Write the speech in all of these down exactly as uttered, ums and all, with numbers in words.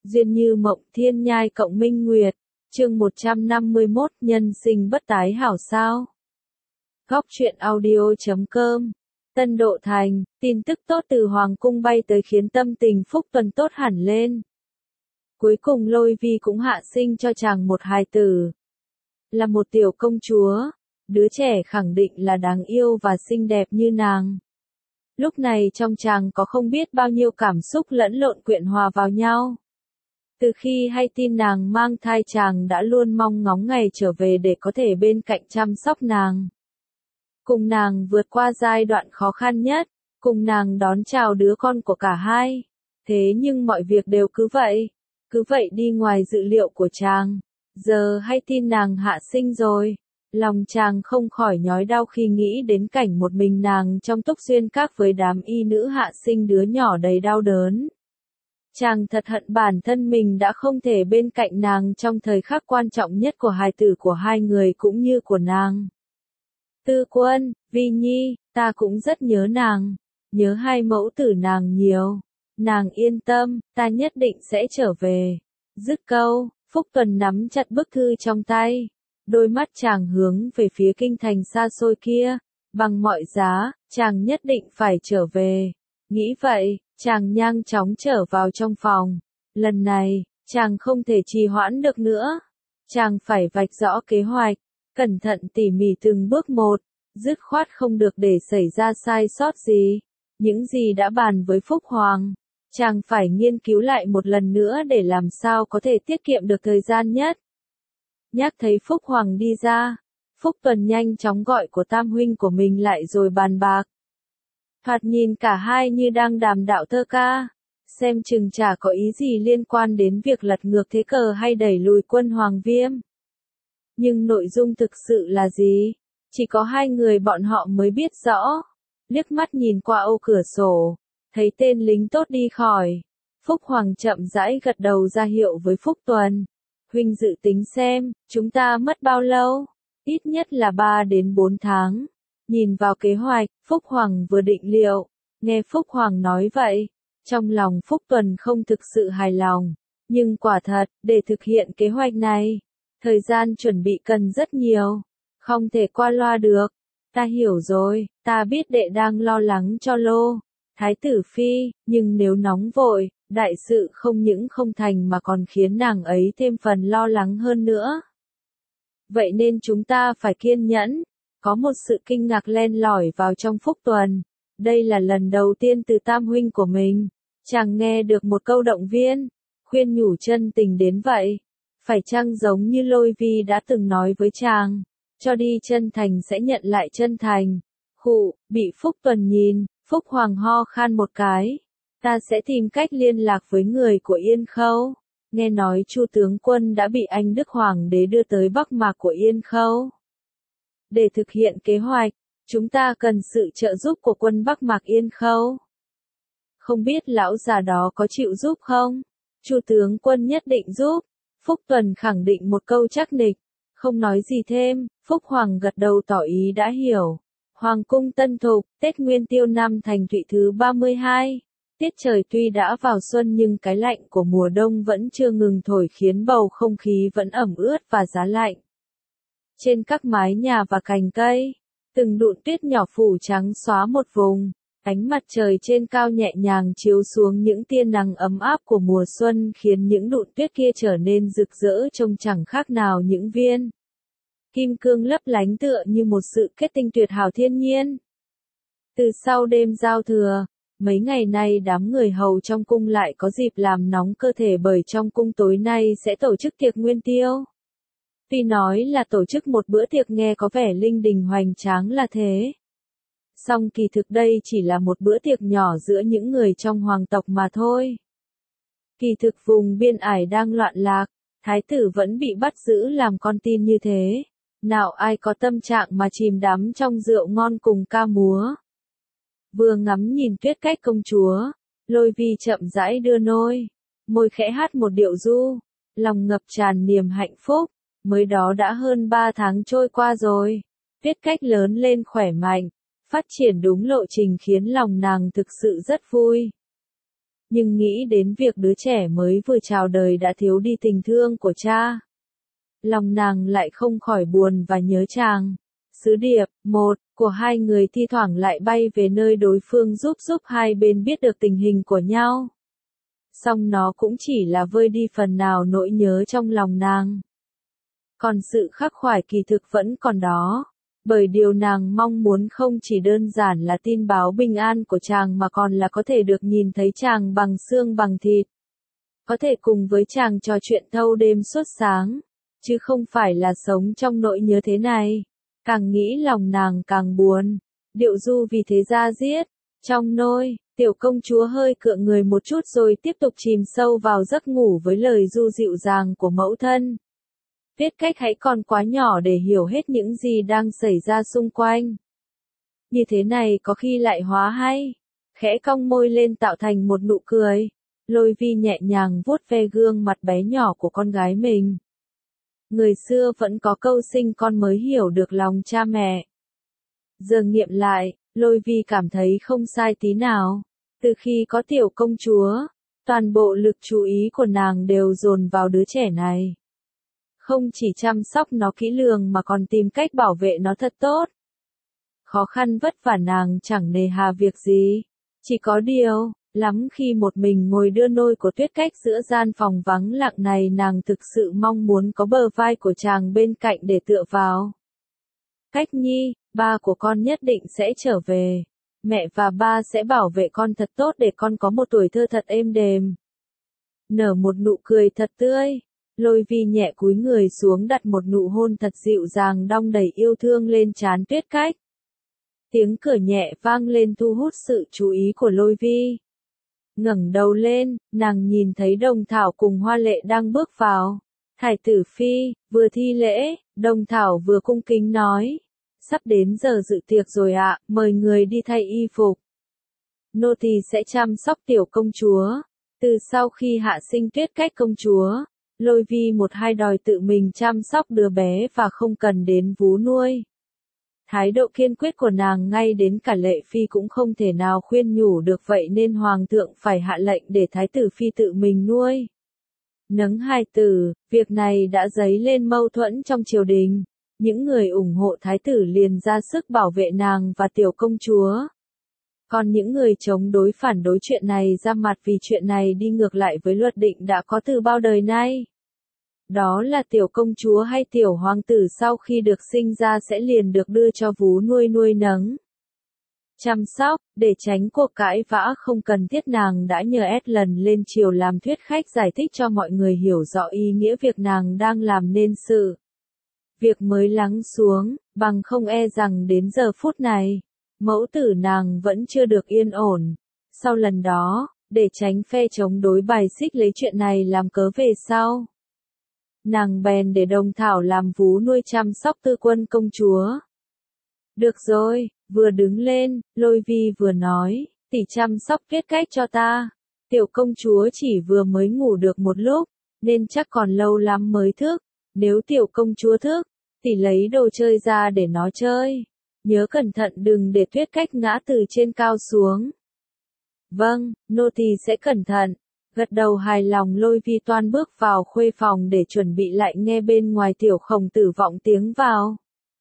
Duyên như mộng thiên nhai cộng minh nguyệt. Chương một trăm năm mươi mốt Nhân sinh bất tái hảo sao. Góc truyện audio chấm com. Tân Độ Thành, tin tức tốt từ Hoàng cung bay tới khiến tâm tình Phúc Tuần tốt hẳn lên. Cuối cùng Lôi Vi cũng hạ sinh cho chàng một hài tử. Là một tiểu công chúa, đứa trẻ khẳng định là đáng yêu và xinh đẹp như nàng. Lúc này trong chàng có không biết bao nhiêu cảm xúc lẫn lộn quyện hòa vào nhau. Từ khi hay tin nàng mang thai chàng đã luôn mong ngóng ngày trở về để có thể bên cạnh chăm sóc nàng. Cùng nàng vượt qua giai đoạn khó khăn nhất, cùng nàng đón chào đứa con của cả hai. Thế nhưng mọi việc đều cứ vậy, cứ vậy đi ngoài dự liệu của chàng. Giờ hay tin nàng hạ sinh rồi, lòng chàng không khỏi nhói đau khi nghĩ đến cảnh một mình nàng trong túc xuyên các với đám y nữ hạ sinh đứa nhỏ đầy đau đớn. Chàng thật hận bản thân mình đã không thể bên cạnh nàng trong thời khắc quan trọng nhất của hài tử của hai người cũng như của nàng. Tư Quân, Vi Nhi, ta cũng rất nhớ nàng, nhớ hai mẫu tử nàng nhiều. Nàng yên tâm, ta nhất định sẽ trở về. Dứt câu, Phúc Tuần nắm chặt bức thư trong tay. Đôi mắt chàng hướng về phía kinh thành xa xôi kia. Bằng mọi giá, chàng nhất định phải trở về. Nghĩ vậy, chàng nhanh chóng trở vào trong phòng. Lần này, chàng không thể trì hoãn được nữa. Chàng phải vạch rõ kế hoạch, cẩn thận tỉ mỉ từng bước một, dứt khoát không được để xảy ra sai sót gì. Những gì đã bàn với Phúc Hoàng, chàng phải nghiên cứu lại một lần nữa để làm sao có thể tiết kiệm được thời gian nhất. Nhắc thấy Phúc Hoàng đi ra, Phúc Tuần nhanh chóng gọi của tam huynh của mình lại rồi bàn bạc. Thoạt nhìn cả hai như đang đàm đạo thơ ca, xem chừng chả có ý gì liên quan đến việc lật ngược thế cờ hay đẩy lùi quân Hoàng Viêm. Nhưng nội dung thực sự là gì? Chỉ có hai người bọn họ mới biết rõ. Liếc mắt nhìn qua ô cửa sổ, thấy tên lính tốt đi khỏi. Phúc Hoàng chậm rãi gật đầu ra hiệu với Phúc Tuần. Huynh dự tính xem, chúng ta mất bao lâu? Ít nhất là ba đến bốn tháng. Nhìn vào kế hoạch, Phúc Hoàng vừa định liệu. Nghe Phúc Hoàng nói vậy, trong lòng Phúc Tuần không thực sự hài lòng. Nhưng quả thật, để thực hiện kế hoạch này, thời gian chuẩn bị cần rất nhiều. Không thể qua loa được. Ta hiểu rồi, ta biết đệ đang lo lắng cho Lô Thái tử Phi, nhưng nếu nóng vội, đại sự không những không thành mà còn khiến nàng ấy thêm phần lo lắng hơn nữa. Vậy nên chúng ta phải kiên nhẫn. Có một sự kinh ngạc len lỏi vào trong Phúc Tuần. Đây là lần đầu tiên từ tam huynh của mình, chàng nghe được một câu động viên, khuyên nhủ chân tình đến vậy. Phải chăng giống như Lôi Vi đã từng nói với chàng, cho đi chân thành sẽ nhận lại chân thành. Khụ, bị Phúc Tuần nhìn, Phúc Hoàng ho khan một cái. Ta sẽ tìm cách liên lạc với người của Yên Khâu. Nghe nói Chu tướng quân đã bị anh Đức Hoàng đế đưa tới Bắc Mạc của Yên Khâu. Để thực hiện kế hoạch, chúng ta cần sự trợ giúp của quân Bắc Mạc Yên Khâu. Không biết lão già đó có chịu giúp không? Chu tướng quân nhất định giúp. Phúc Tuần khẳng định một câu chắc nịch, không nói gì thêm. Phúc Hoàng gật đầu tỏ ý đã hiểu. Hoàng cung Tân Thục, Tết Nguyên Tiêu năm Thành Thụy thứ ba mươi hai. Tiết trời tuy đã vào xuân nhưng cái lạnh của mùa đông vẫn chưa ngừng thổi khiến bầu không khí vẫn ẩm ướt và giá lạnh. Trên các mái nhà và cành cây, từng đụn tuyết nhỏ phủ trắng xóa một vùng. Ánh mặt trời trên cao nhẹ nhàng chiếu xuống những tia nắng ấm áp của mùa xuân khiến những đụn tuyết kia trở nên rực rỡ trông chẳng khác nào những viên kim cương lấp lánh tựa như một sự kết tinh tuyệt hảo thiên nhiên. Từ sau đêm giao thừa, mấy ngày nay đám người hầu trong cung lại có dịp làm nóng cơ thể bởi trong cung tối nay sẽ tổ chức tiệc Nguyên Tiêu. Tuy nói là tổ chức một bữa tiệc nghe có vẻ linh đình hoành tráng là thế. Song kỳ thực đây chỉ là một bữa tiệc nhỏ giữa những người trong hoàng tộc mà thôi. Kỳ thực vùng biên ải đang loạn lạc, thái tử vẫn bị bắt giữ làm con tin như thế. Nào ai có tâm trạng mà chìm đắm trong rượu ngon cùng ca múa. Vừa ngắm nhìn Tuyết Cách công chúa, Lôi Vi chậm rãi đưa nôi, môi khẽ hát một điệu du, lòng ngập tràn niềm hạnh phúc. Mới đó đã hơn ba tháng trôi qua rồi. Tuyết Cách lớn lên khỏe mạnh, phát triển đúng lộ trình khiến lòng nàng thực sự rất vui. nhưng nghĩ đến việc đứa trẻ mới vừa chào đời đã thiếu đi tình thương của cha. Lòng nàng lại không khỏi buồn và nhớ chàng. Sứ điệp, một, của hai người thi thoảng lại bay về nơi đối phương giúp giúp hai bên biết được tình hình của nhau. Song nó cũng chỉ là vơi đi phần nào nỗi nhớ trong lòng nàng. Còn sự khắc khoải kỳ thực vẫn còn đó. Bởi điều nàng mong muốn không chỉ đơn giản là tin báo bình an của chàng mà còn là có thể được nhìn thấy chàng bằng xương bằng thịt. Có thể cùng với chàng trò chuyện thâu đêm suốt sáng. Chứ không phải là sống trong nỗi nhớ thế này. Càng nghĩ lòng nàng càng buồn. Điệu du vì thế ra giết. Trong nôi, tiểu công chúa hơi cựa người một chút rồi tiếp tục chìm sâu vào giấc ngủ với lời du dịu dàng của mẫu thân. Viết cách hãy còn quá nhỏ để hiểu hết những gì đang xảy ra xung quanh. Như thế này có khi lại hóa hay. Khẽ cong môi lên tạo thành một nụ cười. Lôi Vi nhẹ nhàng vuốt ve gương mặt bé nhỏ của con gái mình. Người xưa vẫn có câu sinh con mới hiểu được lòng cha mẹ. Giờ nghiệm lại, Lôi Vi cảm thấy không sai tí nào. Từ khi có tiểu công chúa, toàn bộ lực chú ý của nàng đều dồn vào đứa trẻ này. Không chỉ chăm sóc nó kỹ lưỡng mà còn tìm cách bảo vệ nó thật tốt. Khó khăn vất vả nàng chẳng nề hà việc gì. Chỉ có điều, lắm khi một mình ngồi đưa nôi của Tuyết Cách giữa gian phòng vắng lặng này nàng thực sự mong muốn có bờ vai của chàng bên cạnh để tựa vào. Cách Nhi, ba của con nhất định sẽ trở về. Mẹ và ba sẽ bảo vệ con thật tốt để con có một tuổi thơ thật êm đềm. Nở một nụ cười thật tươi. Lôi Vi nhẹ cúi người xuống đặt một nụ hôn thật dịu dàng đong đầy yêu thương lên trán Tuyết Cách. Tiếng cửa nhẹ vang lên thu hút sự chú ý của Lôi Vi. Ngẩng đầu lên, nàng nhìn thấy Đồng Thảo cùng Hoa Lệ đang bước vào. Thái tử phi, vừa thi lễ, Đồng Thảo vừa cung kính nói. Sắp đến giờ dự tiệc rồi ạ, mời người đi thay y phục. Nô tỳ sẽ chăm sóc tiểu công chúa. Từ sau khi hạ sinh Tuyết Cách công chúa, Lôi Vi một hai đòi tự mình chăm sóc đứa bé và không cần đến vú nuôi. Thái độ kiên quyết của nàng ngay đến cả Lệ Phi cũng không thể nào khuyên nhủ được vậy nên Hoàng thượng phải hạ lệnh để Thái tử Phi tự mình nuôi. Nấng hài tử, việc này đã dấy lên mâu thuẫn trong triều đình. Những người ủng hộ Thái tử liền ra sức bảo vệ nàng và tiểu công chúa. Còn những người chống đối phản đối chuyện này ra mặt vì chuyện này đi ngược lại với luật định đã có từ bao đời nay. Đó là tiểu công chúa hay tiểu hoàng tử sau khi được sinh ra sẽ liền được đưa cho vú nuôi nuôi nấng. Chăm sóc, để tránh cuộc cãi vã không cần thiết nàng đã nhờ ét lần lên triều làm thuyết khách giải thích cho mọi người hiểu rõ ý nghĩa việc nàng đang làm nên sự. Việc mới lắng xuống, bằng không e rằng đến giờ phút này, mẫu tử nàng vẫn chưa được yên ổn. Sau lần đó, để tránh phe chống đối bài xích lấy chuyện này làm cớ về sau. Nàng bèn để Đồng Thảo làm vú nuôi chăm sóc Tư Quân công chúa. Được rồi, vừa đứng lên, Lôi Vi vừa nói, tỷ chăm sóc Tuyết Cách cho ta. Tiểu công chúa chỉ vừa mới ngủ được một lúc, nên chắc còn lâu lắm mới thức. Nếu tiểu công chúa thức, tỷ lấy đồ chơi ra để nó chơi. Nhớ cẩn thận đừng để Tuyết Cách ngã từ trên cao xuống. Vâng, nô tỳ sẽ cẩn thận. Gật đầu hài lòng Lôi Vi toan bước vào khuê phòng để chuẩn bị lại nghe bên ngoài tiểu khổng tử vọng tiếng vào.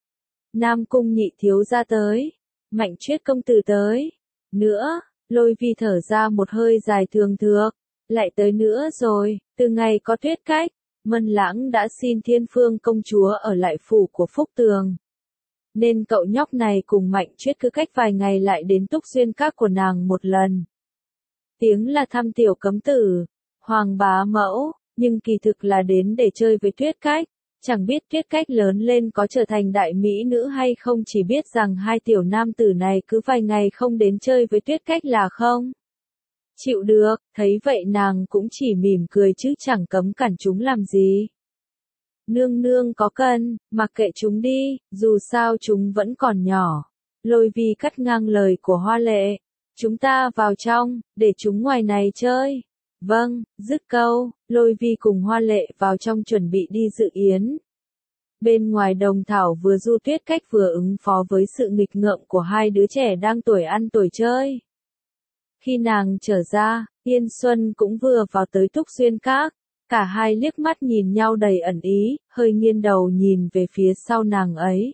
Nam cung nhị thiếu gia tới. Mạnh Chuyết công tử tới. Nữa, Lôi Vi thở ra một hơi dài thường thượt. Lại tới nữa rồi, từ ngày có Tuyết Cách, Mân Lãng đã xin Thiên Phương công chúa ở lại phủ của Phúc Tường. Nên cậu nhóc này cùng Mạnh Chuyết cứ cách vài ngày lại đến Túc Xuyên Các của nàng một lần. Tiếng là thăm tiểu cấm tử, Hoàng bá mẫu, nhưng kỳ thực là đến để chơi với Tuyết Cách. Chẳng biết Tuyết Cách lớn lên có trở thành đại mỹ nữ hay không, chỉ biết rằng hai tiểu nam tử này cứ vài ngày không đến chơi với Tuyết Cách là không chịu được, thấy vậy nàng cũng chỉ mỉm cười chứ chẳng cấm cản chúng làm gì. Nương nương có cần, mặc kệ chúng đi, dù sao chúng vẫn còn nhỏ. Lôi Vi cắt ngang lời của Hoa Lệ. Chúng ta vào trong, để chúng ngoài này chơi. Vâng, dứt câu, Lôi Vi cùng Hoa Lệ vào trong chuẩn bị đi dự yến. Bên ngoài Đồng Thảo vừa du Tuyết Cách vừa ứng phó với sự nghịch ngợm của hai đứa trẻ đang tuổi ăn tuổi chơi. Khi nàng trở ra, Yên Xuân cũng vừa vào tới Túc Xuyên Các. Cả hai liếc mắt nhìn nhau đầy ẩn ý, hơi nghiêng đầu nhìn về phía sau nàng ấy.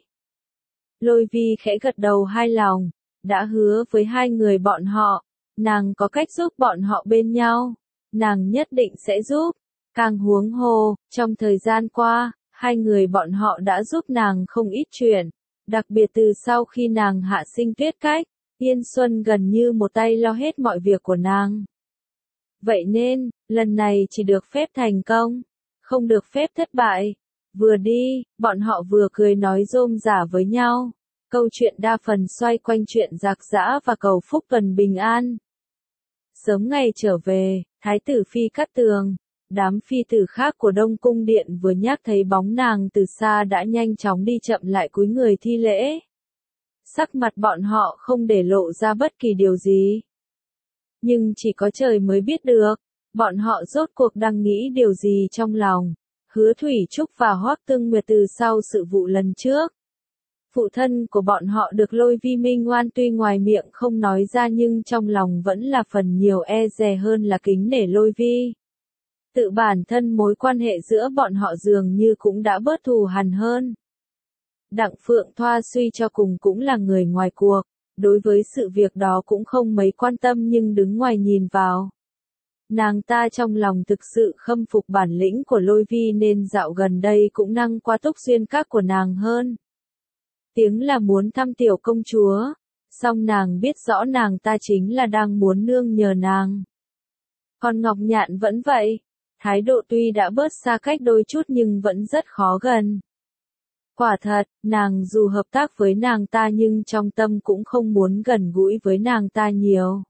Lôi Vi khẽ gật đầu hài lòng, đã hứa với hai người bọn họ, nàng có cách giúp bọn họ bên nhau, nàng nhất định sẽ giúp. Càng huống hồ, trong thời gian qua, hai người bọn họ đã giúp nàng không ít chuyện, đặc biệt từ sau khi nàng hạ sinh Tuyết Cách, Yên Xuân gần như một tay lo hết mọi việc của nàng. Vậy nên, lần này chỉ được phép thành công, không được phép thất bại. Vừa đi, bọn họ vừa cười nói rôm rả với nhau. Câu chuyện đa phần xoay quanh chuyện giặc giã và cầu phúc cần bình an. Sớm ngày trở về, Thái tử Phi Cát Tường, đám phi tử khác của Đông Cung Điện vừa nhắc thấy bóng nàng từ xa đã nhanh chóng đi chậm lại cúi người thi lễ. Sắc mặt bọn họ không để lộ ra bất kỳ điều gì. Nhưng chỉ có trời mới biết được, bọn họ rốt cuộc đang nghĩ điều gì trong lòng. Hứa Thủy Trúc và Hoắc Tương Nguyệt từ sau sự vụ lần trước. Phụ thân của bọn họ được Lôi Vi minh oan, tuy ngoài miệng không nói ra nhưng trong lòng vẫn là phần nhiều e dè hơn là kính nể Lôi Vi. Tự bản thân mối quan hệ giữa bọn họ dường như cũng đã bớt thù hằn hơn. Đặng Phượng Thoa suy cho cùng cũng là người ngoài cuộc, đối với sự việc đó cũng không mấy quan tâm nhưng đứng ngoài nhìn vào. Nàng ta trong lòng thực sự khâm phục bản lĩnh của Lôi Vi nên dạo gần đây cũng năng qua Túc Xuyên Các của nàng hơn. Tiếng là muốn thăm tiểu công chúa, song nàng biết rõ nàng ta chính là đang muốn nương nhờ nàng. Còn Ngọc Nhạn vẫn vậy, thái độ tuy đã bớt xa cách đôi chút nhưng vẫn rất khó gần. Quả thật, nàng dù hợp tác với nàng ta nhưng trong tâm cũng không muốn gần gũi với nàng ta nhiều.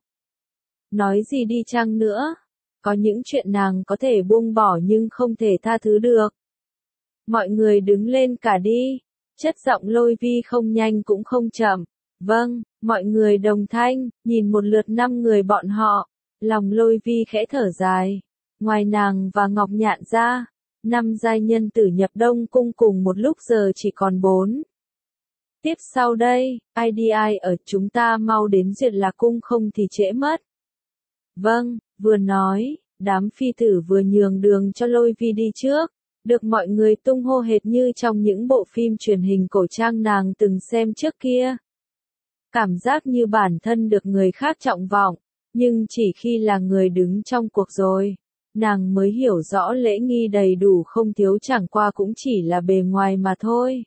Nói gì đi chăng nữa, có những chuyện nàng có thể buông bỏ nhưng không thể tha thứ được. Mọi người đứng lên cả đi, chất giọng Lôi Vi không nhanh cũng không chậm. Vâng, mọi người đồng thanh, nhìn một lượt năm người bọn họ, lòng Lôi Vi khẽ thở dài. Ngoài nàng và Ngọc Nhạn ra, năm giai nhân tử nhập Đông Cung cùng một lúc giờ chỉ còn bốn. Tiếp sau đây, ai đi ai ở, chúng ta mau đến Duyệt Lạc Cung không thì trễ mất. Vâng, vừa nói, đám phi tử vừa nhường đường cho Lôi Vi đi trước, được mọi người tung hô hệt như trong những bộ phim truyền hình cổ trang nàng từng xem trước kia. Cảm giác như bản thân được người khác trọng vọng, nhưng chỉ khi là người đứng trong cuộc rồi, nàng mới hiểu rõ lễ nghi đầy đủ không thiếu chẳng qua cũng chỉ là bề ngoài mà thôi.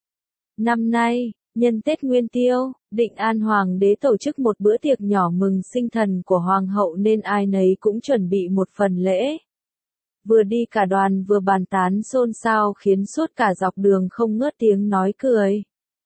Năm nay, nhân Tết Nguyên Tiêu, Định An Hoàng đế tổ chức một bữa tiệc nhỏ mừng sinh thần của Hoàng hậu nên ai nấy cũng chuẩn bị một phần lễ. Vừa đi cả đoàn vừa bàn tán xôn xao khiến suốt cả dọc đường không ngớt tiếng nói cười.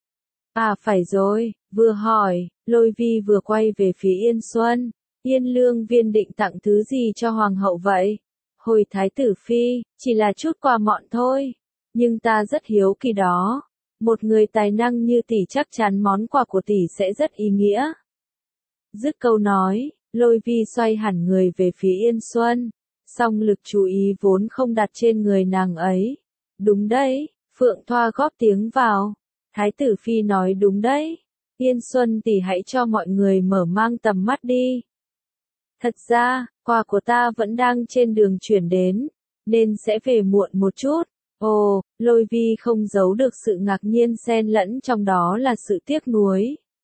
À phải rồi, vừa hỏi, Lôi Vi vừa quay về phía Yên Xuân. Yên Lương Viên định tặng thứ gì cho Hoàng hậu vậy? Hồi Thái tử Phi, chỉ là chút quà mọn thôi. Nhưng ta rất hiếu kỳ đó. Một người tài năng như tỷ chắc chắn món quà của tỷ sẽ rất ý nghĩa. Dứt câu nói, Lôi Vi xoay hẳn người về phía Yên Xuân. Song lực chú ý vốn không đặt trên người nàng ấy. Đúng đấy, Phượng Thoa góp tiếng vào. Thái tử Phi nói đúng đấy. Yên Xuân tỷ hãy cho mọi người mở mang tầm mắt đi. Thật ra, quà của ta vẫn đang trên đường chuyển đến, nên sẽ về muộn một chút. Ồ, Lôi Vi không giấu được sự ngạc nhiên xen lẫn trong đó là sự tiếc nuối.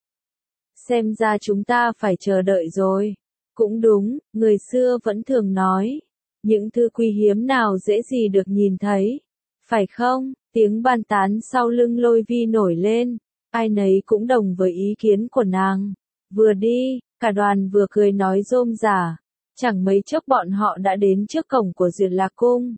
Xem ra chúng ta phải chờ đợi rồi. Cũng đúng, người xưa vẫn thường nói, những thứ quý hiếm nào dễ gì được nhìn thấy. Phải không? Tiếng bàn tán sau lưng Lôi Vi nổi lên, ai nấy cũng đồng với ý kiến của nàng. Vừa đi, cả đoàn vừa cười nói rôm rả, chẳng mấy chốc bọn họ đã đến trước cổng của Duyệt Lạc Cung.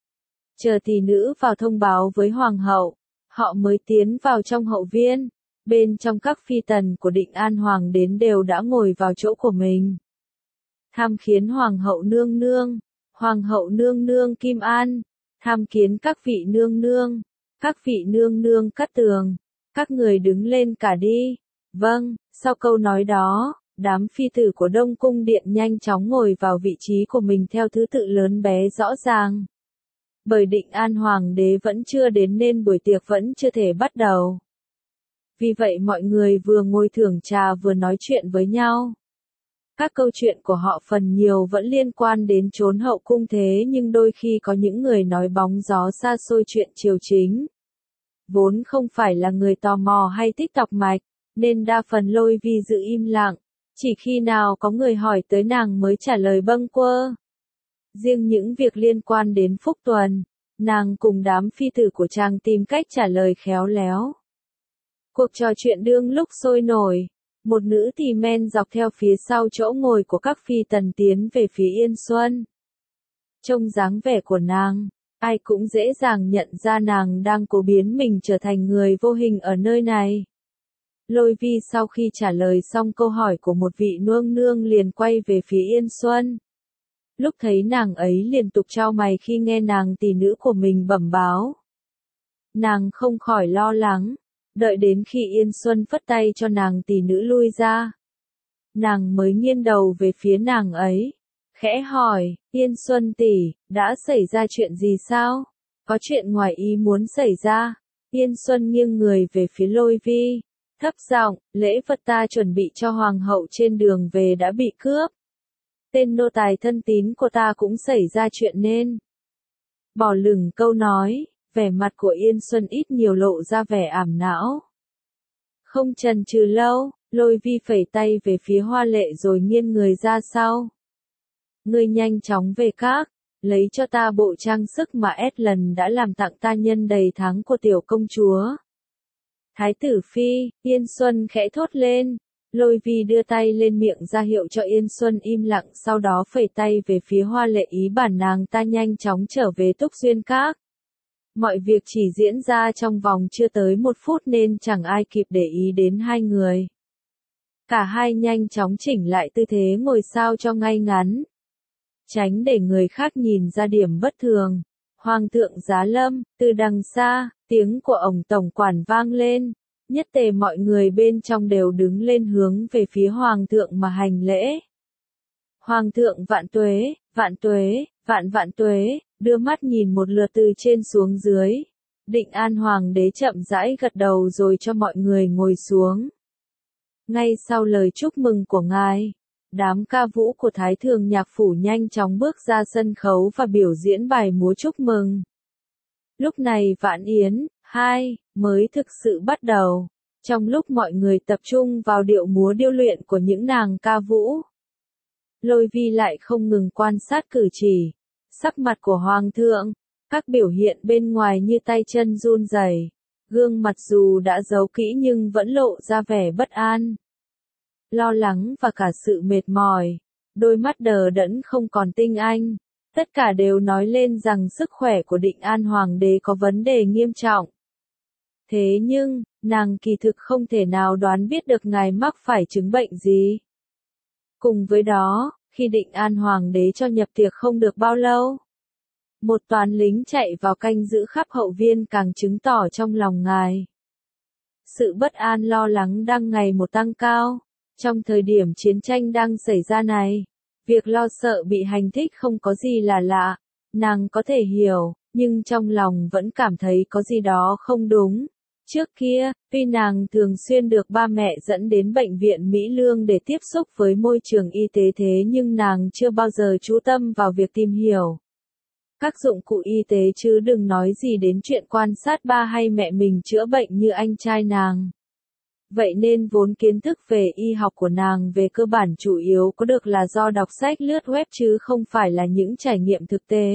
Chờ tỷ nữ vào thông báo với Hoàng hậu, họ mới tiến vào trong hậu viên. Bên trong các phi tần của Định An Hoàng đến đều đã ngồi vào chỗ của mình. Tham kiến Hoàng hậu nương nương, Hoàng hậu nương nương Kim An, tham kiến các vị nương nương, các vị nương nương Cát Tường, các người đứng lên cả đi. Vâng, sau câu nói đó, đám phi tử của Đông Cung Điện nhanh chóng ngồi vào vị trí của mình theo thứ tự lớn bé rõ ràng. Bởi Định An Hoàng đế vẫn chưa đến nên buổi tiệc vẫn chưa thể bắt đầu. Vì vậy mọi người vừa ngồi thưởng trà vừa nói chuyện với nhau. Các câu chuyện của họ phần nhiều vẫn liên quan đến chốn hậu cung thế nhưng đôi khi có những người nói bóng gió xa xôi chuyện triều chính. Vốn không phải là người tò mò hay thích đọc mạch, nên đa phần Lôi Vi giữ im lặng, chỉ khi nào có người hỏi tới nàng mới trả lời bâng quơ. Riêng những việc liên quan đến Phúc Tuần, nàng cùng đám phi tử của chàng tìm cách trả lời khéo léo. Cuộc trò chuyện đương lúc sôi nổi, một nữ tỳ men dọc theo phía sau chỗ ngồi của các phi tần tiến về phía Yên Xuân. Trông dáng vẻ của nàng, ai cũng dễ dàng nhận ra nàng đang cố biến mình trở thành người vô hình ở nơi này. Lôi Vi sau khi trả lời xong câu hỏi của một vị nương nương liền quay về phía Yên Xuân. Lúc thấy nàng ấy liên tục chau mày khi nghe nàng tỷ nữ của mình bẩm báo. Nàng không khỏi lo lắng, đợi đến khi Yên Xuân phất tay cho nàng tỷ nữ lui ra. Nàng mới nghiêng đầu về phía nàng ấy, khẽ hỏi, Yên Xuân tỷ, đã xảy ra chuyện gì sao? Có chuyện ngoài ý muốn xảy ra. Yên Xuân nghiêng người về phía Lôi Vi, thấp giọng, lễ vật ta chuẩn bị cho hoàng hậu trên đường về đã bị cướp. Tên nô tài thân tín của ta cũng xảy ra chuyện nên. Bỏ lửng câu nói, vẻ mặt của Yên Xuân ít nhiều lộ ra vẻ ảm não. Không chần chừ lâu, Lôi Vi phẩy tay về phía Hoa Lệ rồi nghiêng người ra sau. Ngươi nhanh chóng về các, lấy cho ta bộ trang sức mà S lần đã làm tặng ta nhân đầy tháng của tiểu công chúa. Thái tử phi, Yên Xuân khẽ thốt lên. Lôi Vi đưa tay lên miệng ra hiệu cho Yên Xuân im lặng, sau đó phẩy tay về phía Hoa Lệ ý bảo nàng ta nhanh chóng trở về Túc Xuyên Các. Mọi việc chỉ diễn ra trong vòng chưa tới một phút nên chẳng ai kịp để ý đến hai người. Cả hai nhanh chóng chỉnh lại tư thế ngồi sao cho ngay ngắn, tránh để người khác nhìn ra điểm bất thường. Hoàng thượng giá lâm, từ đằng xa, tiếng của ổng tổng quản vang lên. Nhất tề mọi người bên trong đều đứng lên hướng về phía Hoàng thượng mà hành lễ. Hoàng thượng vạn tuế, vạn tuế, vạn vạn tuế, đưa mắt nhìn một lượt từ trên xuống dưới. Định An Hoàng đế chậm rãi gật đầu rồi cho mọi người ngồi xuống. Ngay sau lời chúc mừng của ngài, đám ca vũ của Thái Thường Nhạc Phủ nhanh chóng bước ra sân khấu và biểu diễn bài múa chúc mừng. Lúc này Vạn Yến, hai, mới thực sự bắt đầu. Trong lúc mọi người tập trung vào điệu múa điêu luyện của những nàng ca vũ, Lôi Vi lại không ngừng quan sát cử chỉ, sắc mặt của Hoàng thượng, các biểu hiện bên ngoài như tay chân run rẩy, gương mặt dù đã giấu kỹ nhưng vẫn lộ ra vẻ bất an, lo lắng và cả sự mệt mỏi, đôi mắt đờ đẫn không còn tinh anh. Tất cả đều nói lên rằng sức khỏe của Định An Hoàng đế có vấn đề nghiêm trọng. Thế nhưng, nàng kỳ thực không thể nào đoán biết được ngài mắc phải chứng bệnh gì. Cùng với đó, khi Định An Hoàng đế cho nhập tiệc không được bao lâu, một toán lính chạy vào canh giữ khắp hậu viên càng chứng tỏ trong lòng ngài. Sự bất an lo lắng đang ngày một tăng cao. Trong thời điểm chiến tranh đang xảy ra này, việc lo sợ bị hành thích không có gì là lạ, nàng có thể hiểu, nhưng trong lòng vẫn cảm thấy có gì đó không đúng. Trước kia, tuy nàng thường xuyên được ba mẹ dẫn đến bệnh viện Mỹ Lương để tiếp xúc với môi trường y tế thế nhưng nàng chưa bao giờ chú tâm vào việc tìm hiểu các dụng cụ y tế chứ đừng nói gì đến chuyện quan sát ba hay mẹ mình chữa bệnh như anh trai nàng. Vậy nên vốn kiến thức về y học của nàng về cơ bản chủ yếu có được là do đọc sách lướt web chứ không phải là những trải nghiệm thực tế.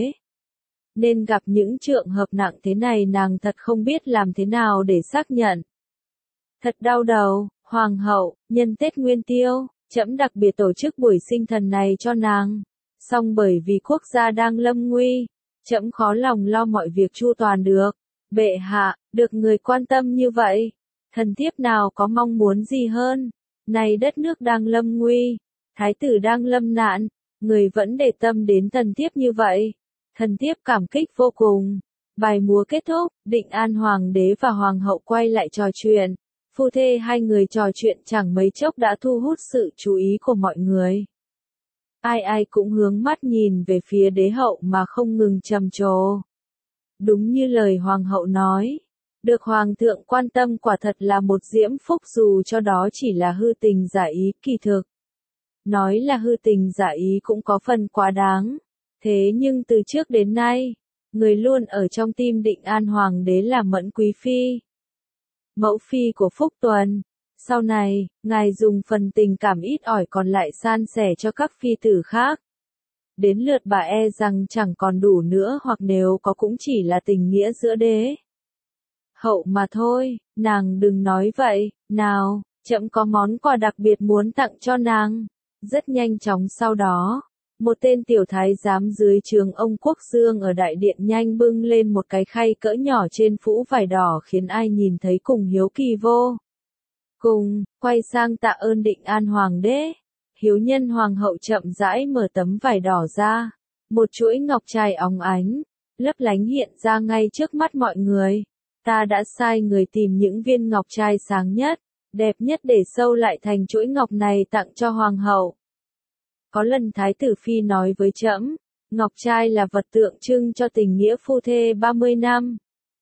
Nên gặp những trường hợp nặng thế này nàng thật không biết làm thế nào để xác nhận. Thật đau đầu, Hoàng hậu, nhân Tết Nguyên Tiêu, trẫm đặc biệt tổ chức buổi sinh thần này cho nàng. Song bởi vì quốc gia đang lâm nguy, trẫm khó lòng lo mọi việc chu toàn được. Bệ hạ, được người quan tâm như vậy, thần thiếp nào có mong muốn gì hơn. Này đất nước đang lâm nguy, thái tử đang lâm nạn, người vẫn để tâm đến thần thiếp như vậy. Thần thiếp cảm kích vô cùng. Bài múa kết thúc, Định An Hoàng đế và Hoàng hậu quay lại trò chuyện. Phu thê hai người trò chuyện chẳng mấy chốc đã thu hút sự chú ý của mọi người. Ai ai cũng hướng mắt nhìn về phía đế hậu mà không ngừng trầm trồ. Đúng như lời Hoàng hậu nói, được Hoàng thượng quan tâm quả thật là một diễm phúc dù cho đó chỉ là hư tình giả ý kỳ thực. Nói là hư tình giả ý cũng có phần quá đáng. Thế nhưng từ trước đến nay, người luôn ở trong tim Định An Hoàng đế là Mẫn Quý Phi. Mẫu phi của Phúc Tuần. Sau này, ngài dùng phần tình cảm ít ỏi còn lại san sẻ cho các phi tử khác. Đến lượt bà e rằng chẳng còn đủ nữa, hoặc nếu có cũng chỉ là tình nghĩa giữa đế hậu mà thôi. Nàng đừng nói vậy, nào, trẫm có món quà đặc biệt muốn tặng cho nàng. Rất nhanh chóng sau đó, một tên tiểu thái giám dưới trướng ông Quốc Dương ở đại điện nhanh bưng lên một cái khay cỡ nhỏ trên phũ vải đỏ, khiến ai nhìn thấy cùng hiếu kỳ vô cùng, quay sang tạ ơn Định An Hoàng đế. Hiếu Nhân Hoàng hậu chậm rãi mở tấm vải đỏ ra, một chuỗi ngọc trai óng ánh, lấp lánh hiện ra ngay trước mắt mọi người. Ta đã sai người tìm những viên ngọc trai sáng nhất, đẹp nhất để sâu lại thành chuỗi ngọc này tặng cho Hoàng hậu. Có lần Thái tử Phi nói với trẫm, ngọc trai là vật tượng trưng cho tình nghĩa phu thê ba mươi năm.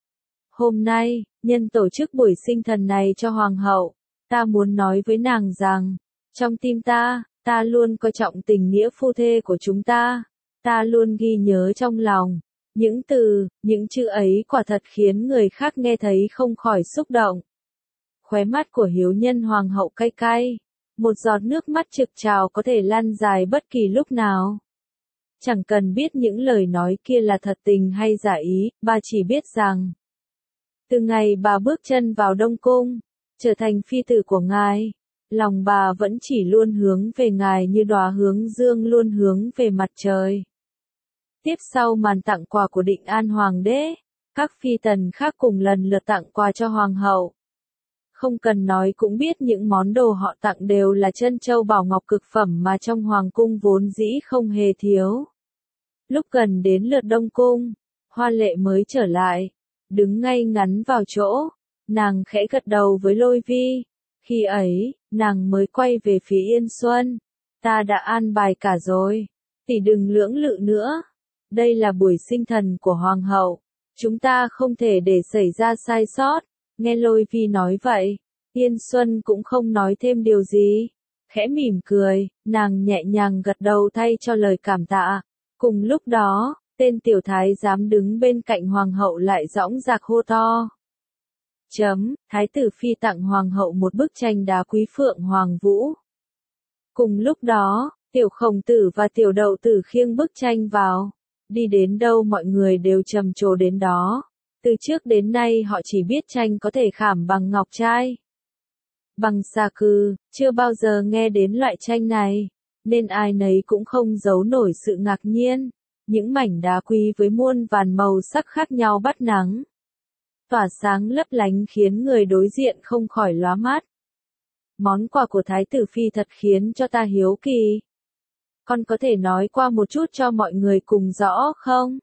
Hôm nay, nhân tổ chức buổi sinh thần này cho Hoàng hậu, ta muốn nói với nàng rằng, trong tim ta, ta luôn coi trọng tình nghĩa phu thê của chúng ta. Ta luôn ghi nhớ trong lòng. Những từ, những chữ ấy quả thật khiến người khác nghe thấy không khỏi xúc động. Khóe mắt của Hiếu Nhân Hoàng hậu cay cay. Một giọt nước mắt trực trào có thể lan dài bất kỳ lúc nào. Chẳng cần biết những lời nói kia là thật tình hay giả ý, bà chỉ biết rằng, từ ngày bà bước chân vào Đông Cung, trở thành phi tử của ngài, lòng bà vẫn chỉ luôn hướng về ngài như đóa hướng dương luôn hướng về mặt trời. Tiếp sau màn tặng quà của Định An Hoàng đế, các phi tần khác cùng lần lượt tặng quà cho Hoàng hậu. Không cần nói cũng biết những món đồ họ tặng đều là trân châu bảo ngọc cực phẩm mà trong Hoàng cung vốn dĩ không hề thiếu. Lúc gần đến lượt Đông Cung, Hoa Lệ mới trở lại, đứng ngay ngắn vào chỗ, nàng khẽ gật đầu với Lôi Vi. Khi ấy, nàng mới quay về phía Yên Xuân. Ta đã an bài cả rồi, tỷ đừng lưỡng lự nữa. Đây là buổi sinh thần của Hoàng hậu, chúng ta không thể để xảy ra sai sót. Nghe Lôi Vi nói vậy, Yên Xuân cũng không nói thêm điều gì. Khẽ mỉm cười, nàng nhẹ nhàng gật đầu thay cho lời cảm tạ. Cùng lúc đó, tên tiểu thái giám đứng bên cạnh Hoàng hậu lại dõng dạc hô to. Chấm, Thái tử Phi tặng Hoàng hậu một bức tranh đá quý phượng Hoàng Vũ. Cùng lúc đó, tiểu Khổng Tử và tiểu Đậu Tử khiêng bức tranh vào. Đi đến đâu mọi người đều trầm trồ đến đó. Từ trước đến nay họ chỉ biết tranh có thể khảm bằng ngọc trai, bằng xà cừ, chưa bao giờ nghe đến loại tranh này, nên ai nấy cũng không giấu nổi sự ngạc nhiên. Những mảnh đá quý với muôn vàn màu sắc khác nhau bắt nắng, tỏa sáng lấp lánh khiến người đối diện không khỏi lóa mắt. Món quà của Thái tử Phi thật khiến cho ta hiếu kỳ. Con có thể nói qua một chút cho mọi người cùng rõ không?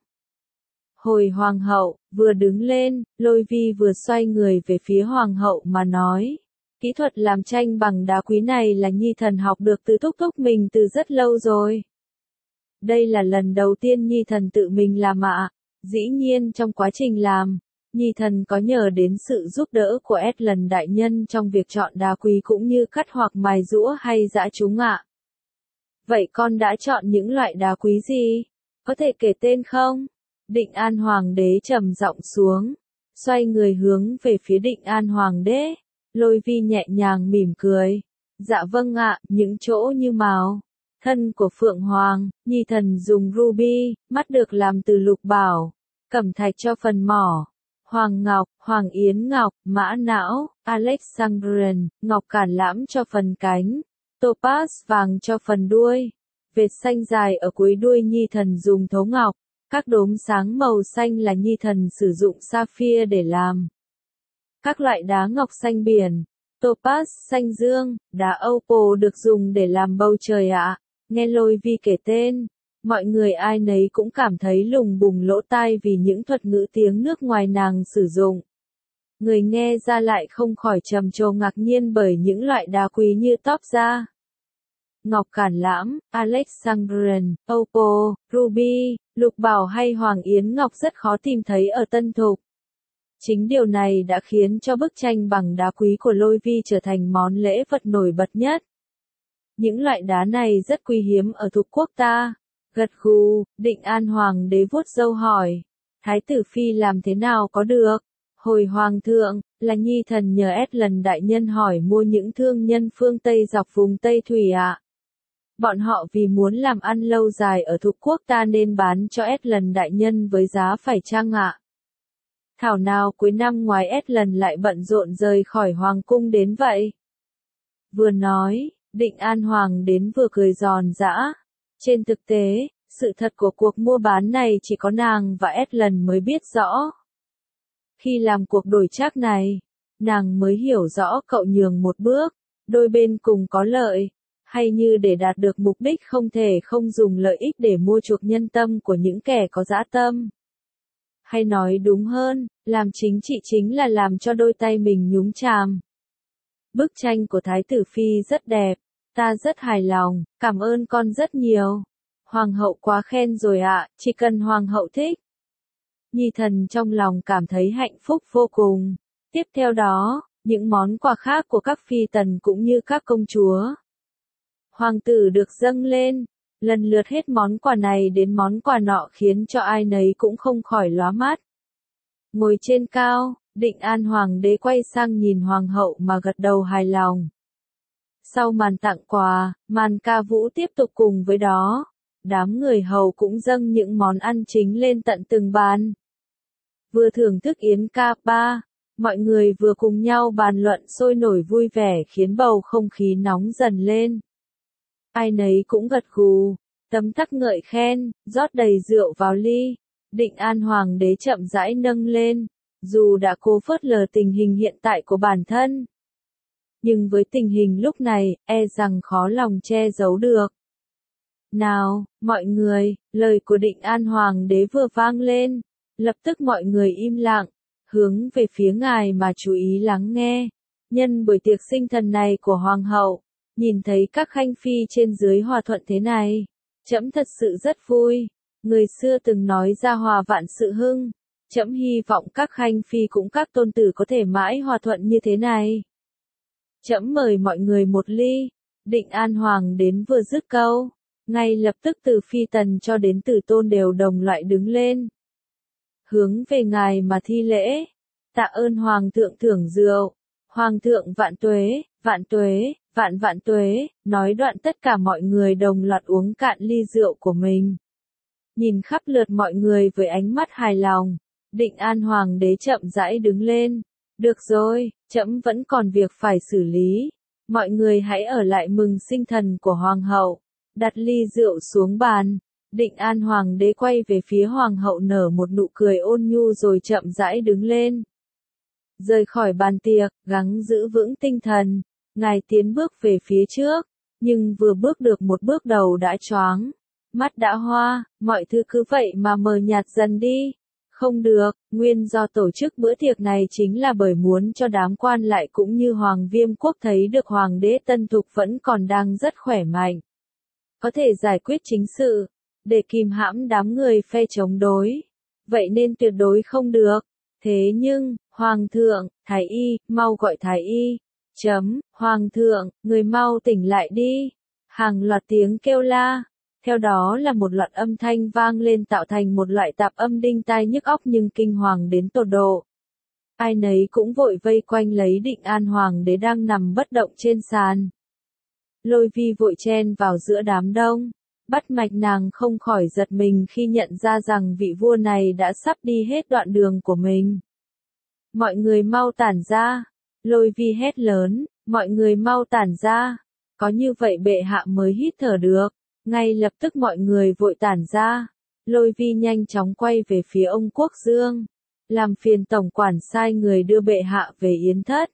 Hồi Hoàng hậu, vừa đứng lên, Lôi Vi vừa xoay người về phía Hoàng hậu mà nói. Kỹ thuật làm tranh bằng đá quý này là Nhi thần học được từ thúc thúc mình từ rất lâu rồi. Đây là lần đầu tiên Nhi thần tự mình làm ạ. Dĩ nhiên trong quá trình làm, Nhi thần có nhờ đến sự giúp đỡ của Ét lần đại nhân trong việc chọn đá quý cũng như cắt hoặc mài giũa hay giã chúng ạ. Vậy con đã chọn những loại đá quý gì? Có thể kể tên không? Định An Hoàng đế trầm giọng xuống, xoay người hướng về phía Định An Hoàng đế. Lôi Vi nhẹ nhàng mỉm cười. Dạ vâng ạ, những chỗ như màu thân của Phượng Hoàng, Nhi thần dùng ruby, mắt được làm từ lục bảo, cẩm thạch cho phần mỏ, hoàng ngọc, hoàng yến ngọc, mã não, Alexandrian, ngọc cản lãm cho phần cánh, topaz vàng cho phần đuôi, vệt xanh dài ở cuối đuôi Nhi thần dùng thấu ngọc, các đốm sáng màu xanh là Nhi thần sử dụng sapphire để làm. Các loại đá ngọc xanh biển, topaz xanh dương, đá opal được dùng để làm bầu trời ạ. Nghe Lôi Vi kể tên, mọi người ai nấy cũng cảm thấy lùng bùng lỗ tai vì những thuật ngữ tiếng nước ngoài nàng sử dụng. Người nghe ra lại không khỏi trầm trồ ngạc nhiên bởi những loại đá quý như topaz, ngọc cản lãm, Alexandrian, opal, ruby, lục bảo hay hoàng yến ngọc rất khó tìm thấy ở Tân Thục. Chính điều này đã khiến cho bức tranh bằng đá quý của Lôi Vi trở thành món lễ vật nổi bật nhất. Những loại đá này rất quý hiếm ở thuộc quốc ta. Gật gù, Định An Hoàng đế vuốt râu hỏi. Thái tử phi làm thế nào có được? Hồi hoàng thượng, là nhi thần nhờ ét lần đại nhân hỏi mua những thương nhân phương Tây dọc vùng Tây Thủy ạ. Bọn họ vì muốn làm ăn lâu dài ở thuộc quốc ta nên bán cho ét lần đại nhân với giá phải chăng ạ? Thảo nào cuối năm ngoái ét lần lại bận rộn rời khỏi hoàng cung đến vậy? Vừa nói, Định An Hoàng đến vừa cười giòn giã. Trên thực tế, sự thật của cuộc mua bán này chỉ có nàng và ét lần mới biết rõ. Khi làm cuộc đổi trác này, nàng mới hiểu rõ cậu nhường một bước, đôi bên cùng có lợi, hay như để đạt được mục đích không thể không dùng lợi ích để mua chuộc nhân tâm của những kẻ có dã tâm. Hay nói đúng hơn, làm chính trị chính là làm cho đôi tay mình nhúng chàm. Bức tranh của Thái tử Phi rất đẹp, ta rất hài lòng, cảm ơn con rất nhiều. Hoàng hậu quá khen rồi ạ, chỉ cần hoàng hậu thích. Nhi thần trong lòng cảm thấy hạnh phúc vô cùng. Tiếp theo đó, những món quà khác của các phi tần cũng như các công chúa. Hoàng tử được dâng lên, lần lượt hết món quà này đến món quà nọ khiến cho ai nấy cũng không khỏi lóa mắt. Ngồi trên cao, Định An Hoàng đế quay sang nhìn hoàng hậu mà gật đầu hài lòng. Sau màn tặng quà, màn ca vũ tiếp tục cùng với đó. Đám người hầu cũng dâng những món ăn chính lên tận từng bàn. Vừa thưởng thức yến ca ba, mọi người vừa cùng nhau bàn luận sôi nổi vui vẻ khiến bầu không khí nóng dần lên. Ai nấy cũng gật gù, tấm tắc ngợi khen, rót đầy rượu vào ly. Định An Hoàng đế chậm rãi nâng lên, dù đã cố phớt lờ tình hình hiện tại của bản thân. Nhưng với tình hình lúc này, e rằng khó lòng che giấu được. Nào, mọi người, lời của Định An Hoàng đế vừa vang lên, lập tức mọi người im lặng, hướng về phía ngài mà chú ý lắng nghe. Nhân buổi tiệc sinh thần này của Hoàng hậu, nhìn thấy các khanh phi trên dưới hòa thuận thế này, trẫm thật sự rất vui. Người xưa từng nói ra hòa vạn sự hưng, trẫm hy vọng các khanh phi cũng các tôn tử có thể mãi hòa thuận như thế này. Trẫm mời mọi người một ly. Định An Hoàng đến vừa dứt câu, ngay lập tức từ phi tần cho đến tử tôn đều đồng loại đứng lên. Hướng về ngài mà thi lễ, tạ ơn Hoàng thượng thưởng rượu, Hoàng thượng vạn tuế, vạn tuế, vạn vạn tuế, nói đoạn tất cả mọi người đồng loạt uống cạn ly rượu của mình. Nhìn khắp lượt mọi người với ánh mắt hài lòng, Định An Hoàng đế chậm rãi đứng lên. Được rồi, trẫm vẫn còn việc phải xử lý. Mọi người hãy ở lại mừng sinh thần của Hoàng hậu. Đặt ly rượu xuống bàn. Định An Hoàng đế quay về phía Hoàng hậu nở một nụ cười ôn nhu rồi chậm rãi đứng lên. Rời khỏi bàn tiệc, gắng giữ vững tinh thần. Ngài tiến bước về phía trước, nhưng vừa bước được một bước đầu đã choáng. Mắt đã hoa, mọi thứ cứ vậy mà mờ nhạt dần đi. Không được, nguyên do tổ chức bữa tiệc này chính là bởi muốn cho đám quan lại cũng như Hoàng Viêm quốc thấy được Hoàng đế Tân Thục vẫn còn đang rất khỏe mạnh. Có thể giải quyết chính sự, để kìm hãm đám người phe chống đối. Vậy nên tuyệt đối không được. Thế nhưng, Hoàng thượng, Thái y, mau gọi Thái y. Chấm, Hoàng thượng, người mau tỉnh lại đi. Hàng loạt tiếng kêu la. Theo đó là một loạt âm thanh vang lên tạo thành một loại tạp âm đinh tai nhức óc nhưng kinh hoàng đến tột độ. Ai nấy cũng vội vây quanh lấy Định An Hoàng đế đang nằm bất động trên sàn. Lôi Vi vội chen vào giữa đám đông. Bắt mạch nàng không khỏi giật mình khi nhận ra rằng vị vua này đã sắp đi hết đoạn đường của mình. Mọi người mau tản ra. Lôi Vi hét lớn, mọi người mau tản ra. Có như vậy bệ hạ mới hít thở được. Ngay lập tức mọi người vội tản ra. Lôi Vi nhanh chóng quay về phía ông Quốc Dương. Làm phiền tổng quản sai người đưa bệ hạ về yến thất.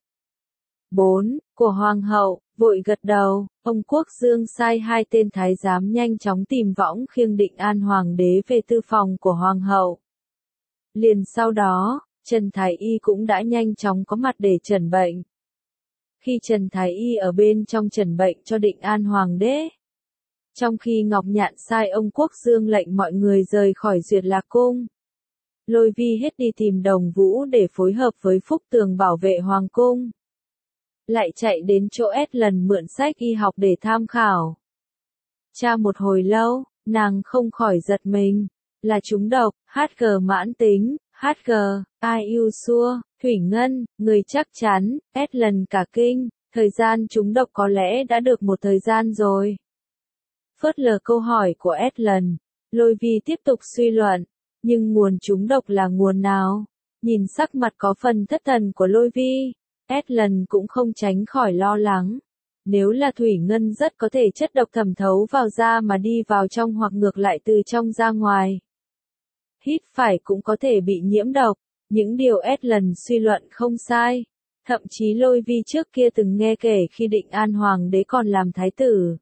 bốn. Của Hoàng hậu, vội gật đầu. Ông Quốc Dương sai hai tên thái giám nhanh chóng tìm võng khiêng Định An Hoàng đế về tư phòng của Hoàng hậu. Liền sau đó, Trần Thái Y cũng đã nhanh chóng có mặt để chẩn bệnh. Khi Trần Thái Y ở bên trong chẩn bệnh cho Định An Hoàng đế, trong khi Ngọc Nhạn sai ông Quốc Dương lệnh mọi người rời khỏi Duyệt Lạc Cung, Lôi Vi hết đi tìm Đồng Vũ để phối hợp với Phúc Tường bảo vệ Hoàng cung. lại chạy đến chỗ Ellen mượn sách y học để tham khảo. Tra một hồi lâu, nàng không khỏi giật mình, là trúng độc, hát giê mãn tính, hát giê, ai yêu xua, thủy ngân, người chắc chắn, Ellen cả kinh, thời gian trúng độc có lẽ đã được một thời gian rồi. Phớt lờ câu hỏi của Ellen, Lôi Vi tiếp tục suy luận, nhưng nguồn trúng độc là nguồn nào? Nhìn sắc mặt có phần thất thần của Lôi Vi, Ellen cũng không tránh khỏi lo lắng. Nếu là thủy ngân rất có thể chất độc thẩm thấu vào da mà đi vào trong hoặc ngược lại từ trong ra ngoài. Hít phải cũng có thể bị nhiễm độc, những điều Ellen suy luận không sai. Thậm chí Lôi Vi trước kia từng nghe kể khi Định An Hoàng đế còn làm thái tử.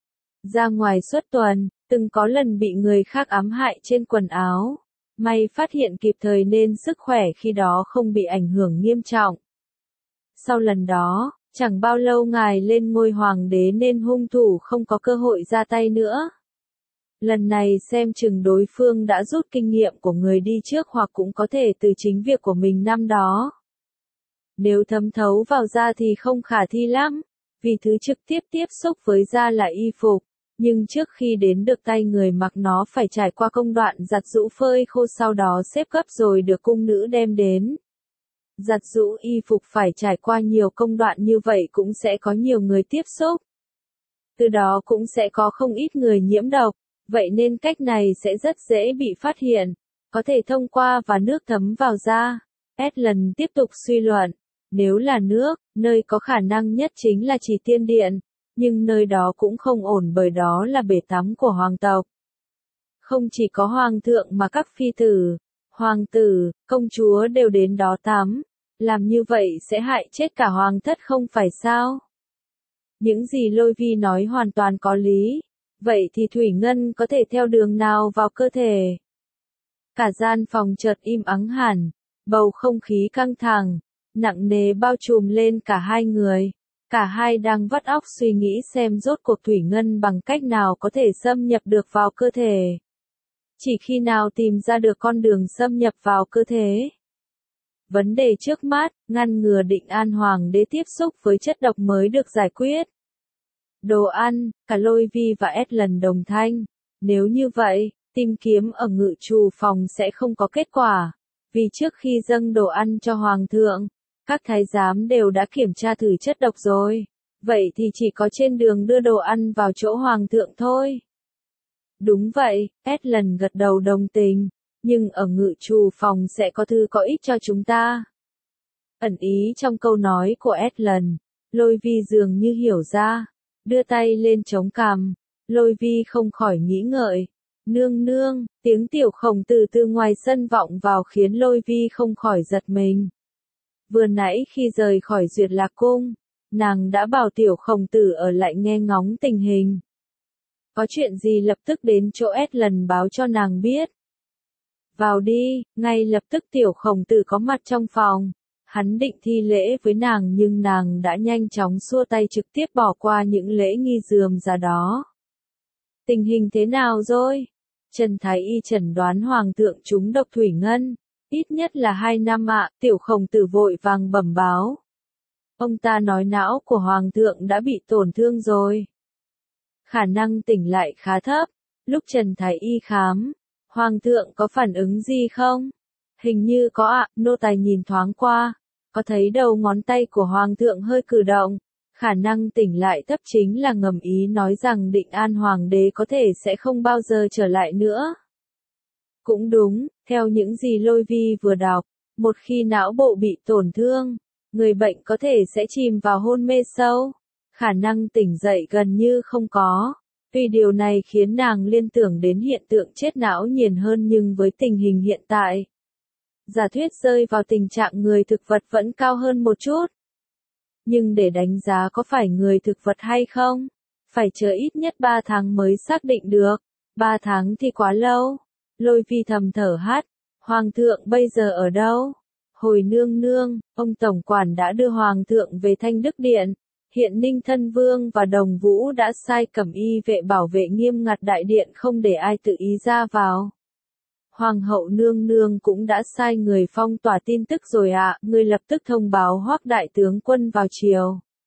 Ra ngoài xuất tuần, từng có lần bị người khác ám hại trên quần áo. May phát hiện kịp thời nên sức khỏe khi đó không bị ảnh hưởng nghiêm trọng. Sau lần đó, chẳng bao lâu ngài lên ngôi hoàng đế nên hung thủ không có cơ hội ra tay nữa. Lần này xem chừng đối phương đã rút kinh nghiệm của người đi trước hoặc cũng có thể từ chính việc của mình năm đó. Nếu thấm thấu vào da thì không khả thi lắm, vì thứ trực tiếp tiếp xúc với da là y phục, nhưng trước khi đến được tay người mặc nó phải trải qua công đoạn giặt giũ phơi khô sau đó xếp gấp rồi được cung nữ đem đến. Giặt giũ y phục phải trải qua nhiều công đoạn như vậy cũng sẽ có nhiều người tiếp xúc. Từ đó cũng sẽ có không ít người nhiễm độc, vậy nên cách này sẽ rất dễ bị phát hiện, có thể thông qua và nước thấm vào da. Ellen tiếp tục suy luận, nếu là nước, nơi có khả năng nhất chính là Chỉ Tiên Điện, nhưng nơi đó cũng không ổn bởi đó là bể tắm của hoàng tộc. Không chỉ có hoàng thượng mà các phi tử, hoàng tử, công chúa đều đến đó tắm. Làm như vậy sẽ hại chết cả hoàng thất không phải sao? Những gì Lôi Vi nói hoàn toàn có lý. Vậy thì thủy ngân có thể theo đường nào vào cơ thể? Cả gian phòng chợt im ắng hẳn, bầu không khí căng thẳng, nặng nề bao trùm lên cả hai người. Cả hai đang vắt óc suy nghĩ xem rốt cuộc thủy ngân bằng cách nào có thể xâm nhập được vào cơ thể. Chỉ khi nào tìm ra được con đường xâm nhập vào cơ thể. Vấn đề trước mắt, ngăn ngừa Định An Hoàng đế tiếp xúc với chất độc mới được giải quyết. Đồ ăn, cả Lôi Vi và Ellen đồng thanh. Nếu như vậy, tìm kiếm ở ngự trù phòng sẽ không có kết quả. Vì trước khi dâng đồ ăn cho Hoàng thượng, các thái giám đều đã kiểm tra thử chất độc rồi. Vậy thì chỉ có trên đường đưa đồ ăn vào chỗ Hoàng thượng thôi. Đúng vậy, Ellen gật đầu đồng tình. Nhưng ở ngự trù phòng sẽ có thư có ích cho chúng ta. Ẩn ý trong câu nói của Ellen, Lôi Vi dường như hiểu ra, đưa tay lên chống cằm, Lôi Vi không khỏi nghĩ ngợi. Nương nương, tiếng Tiểu Khổng Tử từ ngoài sân vọng vào khiến Lôi Vi không khỏi giật mình. Vừa nãy khi rời khỏi Duyệt Lạc Cung, nàng đã bảo Tiểu Khổng Tử ở lại nghe ngóng tình hình. Có chuyện gì lập tức đến chỗ Ellen báo cho nàng biết. Vào đi, ngay lập tức Tiểu Khổng Tử có mặt trong phòng. Hắn định thi lễ với nàng nhưng nàng đã nhanh chóng xua tay trực tiếp bỏ qua những lễ nghi rườm rà đó. Tình hình thế nào rồi? Trần Thái Y chẩn đoán Hoàng thượng trúng độc thủy ngân. Ít nhất là hai năm ạ, Tiểu Khổng Tử vội vàng bẩm báo. Ông ta nói não của Hoàng thượng đã bị tổn thương rồi. Khả năng tỉnh lại khá thấp. Lúc Trần Thái Y khám, Hoàng thượng có phản ứng gì không? Hình như có ạ, nô tài nhìn thoáng qua, có thấy đầu ngón tay của Hoàng thượng hơi cử động. Khả năng tỉnh lại thấp chính là ngầm ý nói rằng Định An Hoàng đế có thể sẽ không bao giờ trở lại nữa. Cũng đúng, theo những gì Lôi Vi vừa đọc, một khi não bộ bị tổn thương, người bệnh có thể sẽ chìm vào hôn mê sâu. Khả năng tỉnh dậy gần như không có. Tuy điều này khiến nàng liên tưởng đến hiện tượng chết não nhiều hơn nhưng với tình hình hiện tại, giả thuyết rơi vào tình trạng người thực vật vẫn cao hơn một chút. Nhưng để đánh giá có phải người thực vật hay không, phải chờ ít nhất ba tháng mới xác định được. ba tháng thì quá lâu. Lôi Vi thầm thở hắt. Hoàng thượng bây giờ ở đâu? Hồi nương nương, ông tổng quản đã đưa Hoàng thượng về Thanh Đức Điện. Hiện Ninh Thân Vương và Đồng Vũ đã sai cẩm y vệ bảo vệ nghiêm ngặt đại điện không để ai tự ý ra vào. Hoàng hậu nương nương cũng đã sai người phong tỏa tin tức rồi ạ, người lập tức thông báo Hoắc đại tướng quân vào triều.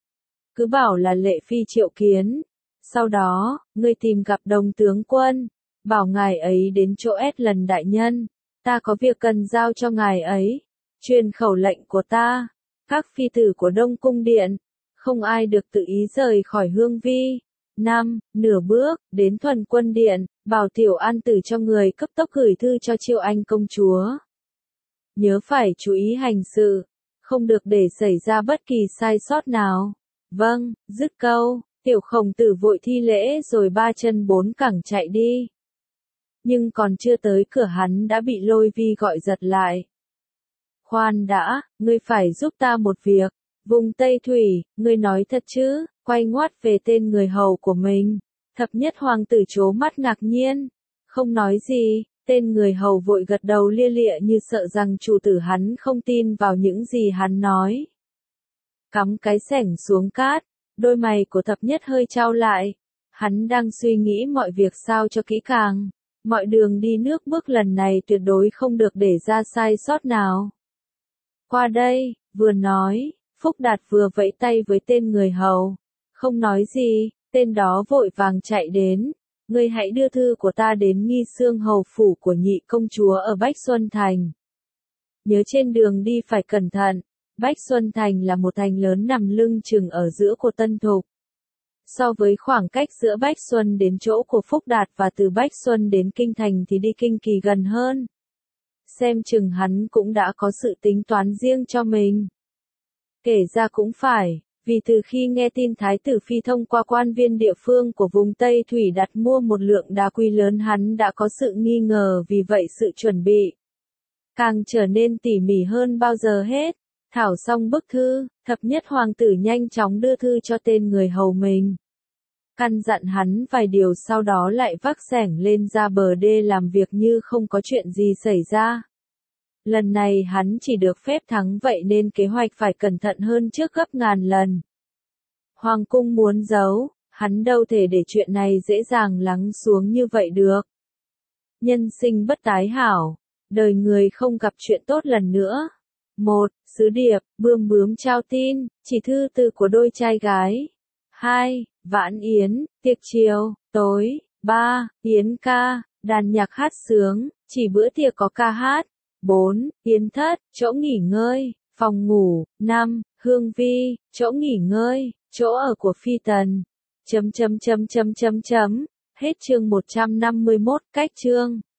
cứ bảo là lệ phi triệu kiến. Sau đó, ngươi tìm gặp Đồng tướng quân, bảo ngài ấy đến chỗ S lần đại nhân, ta có việc cần giao cho ngài ấy, truyền khẩu lệnh của ta, các phi tử của Đông Cung Điện, không ai được tự ý rời khỏi Hương Vi. Năm, nửa bước, đến Thuần Quân Điện, bảo Tiểu An Tử cho người cấp tốc gửi thư cho Chiêu Anh công chúa. Nhớ phải chú ý hành sự, không được để xảy ra bất kỳ sai sót nào. Vâng, dứt câu, Tiểu Khổng Tử vội thi lễ rồi ba chân bốn cẳng chạy đi. Nhưng còn chưa tới cửa hắn đã bị Lôi Vi gọi giật lại. Khoan đã, ngươi phải giúp ta một việc. Vùng Tây Thủy, ngươi nói thật chứ? Quay ngoắt về tên người hầu của mình. Thập nhất hoàng tử trố mắt ngạc nhiên. Không nói gì, tên người hầu vội gật đầu lia lịa như sợ rằng chủ tử hắn không tin vào những gì hắn nói. Cắm cái xẻng xuống cát, đôi mày của thập nhất hơi chau lại. Hắn đang suy nghĩ mọi việc sao cho kỹ càng. Mọi đường đi nước bước lần này tuyệt đối không được để ra sai sót nào. Qua đây, vừa nói, Phúc Đạt vừa vẫy tay với tên người hầu. Không nói gì, tên đó vội vàng chạy đến. Ngươi hãy đưa thư của ta đến Nghi Xương hầu phủ của nhị công chúa ở Bách Xuân Thành. Nhớ trên đường đi phải cẩn thận. Bách Xuân Thành là một thành lớn nằm lưng chừng ở giữa của Tân Thục. So với khoảng cách giữa Bách Xuân đến chỗ của Phúc Đạt và từ Bách Xuân đến Kinh Thành thì đi Kinh Kỳ gần hơn. Xem chừng hắn cũng đã có sự tính toán riêng cho mình. Kể ra cũng phải, vì từ khi nghe tin Thái tử Phi thông qua quan viên địa phương của vùng Tây Thủy đặt mua một lượng đá quý lớn hắn đã có sự nghi ngờ, vì vậy sự chuẩn bị càng trở nên tỉ mỉ hơn bao giờ hết. Thảo xong bức thư, thập nhất hoàng tử nhanh chóng đưa thư cho tên người hầu mình. Căn dặn hắn vài điều sau đó lại vác xẻng lên ra bờ đê làm việc như không có chuyện gì xảy ra. Lần này hắn chỉ được phép thắng vậy nên kế hoạch phải cẩn thận hơn trước gấp ngàn lần. Hoàng cung muốn giấu, hắn đâu thể để chuyện này dễ dàng lắng xuống như vậy được. Nhân sinh bất tái hảo, đời người không gặp chuyện tốt lần nữa. Một, sứ điệp, bươm bướm trao tin, chỉ thư từ của đôi trai gái. Hai, vãn yến, tiệc chiều, tối. Ba, yến ca, đàn nhạc hát sướng, chỉ bữa tiệc có ca hát. Bốn, yến thất, chỗ nghỉ ngơi, phòng ngủ. Năm, hương vi, chỗ nghỉ ngơi, chỗ ở của phi tần. Chấm chấm chấm chấm chấm chấm. Hết chương một trăm năm mươi mốt, cách chương.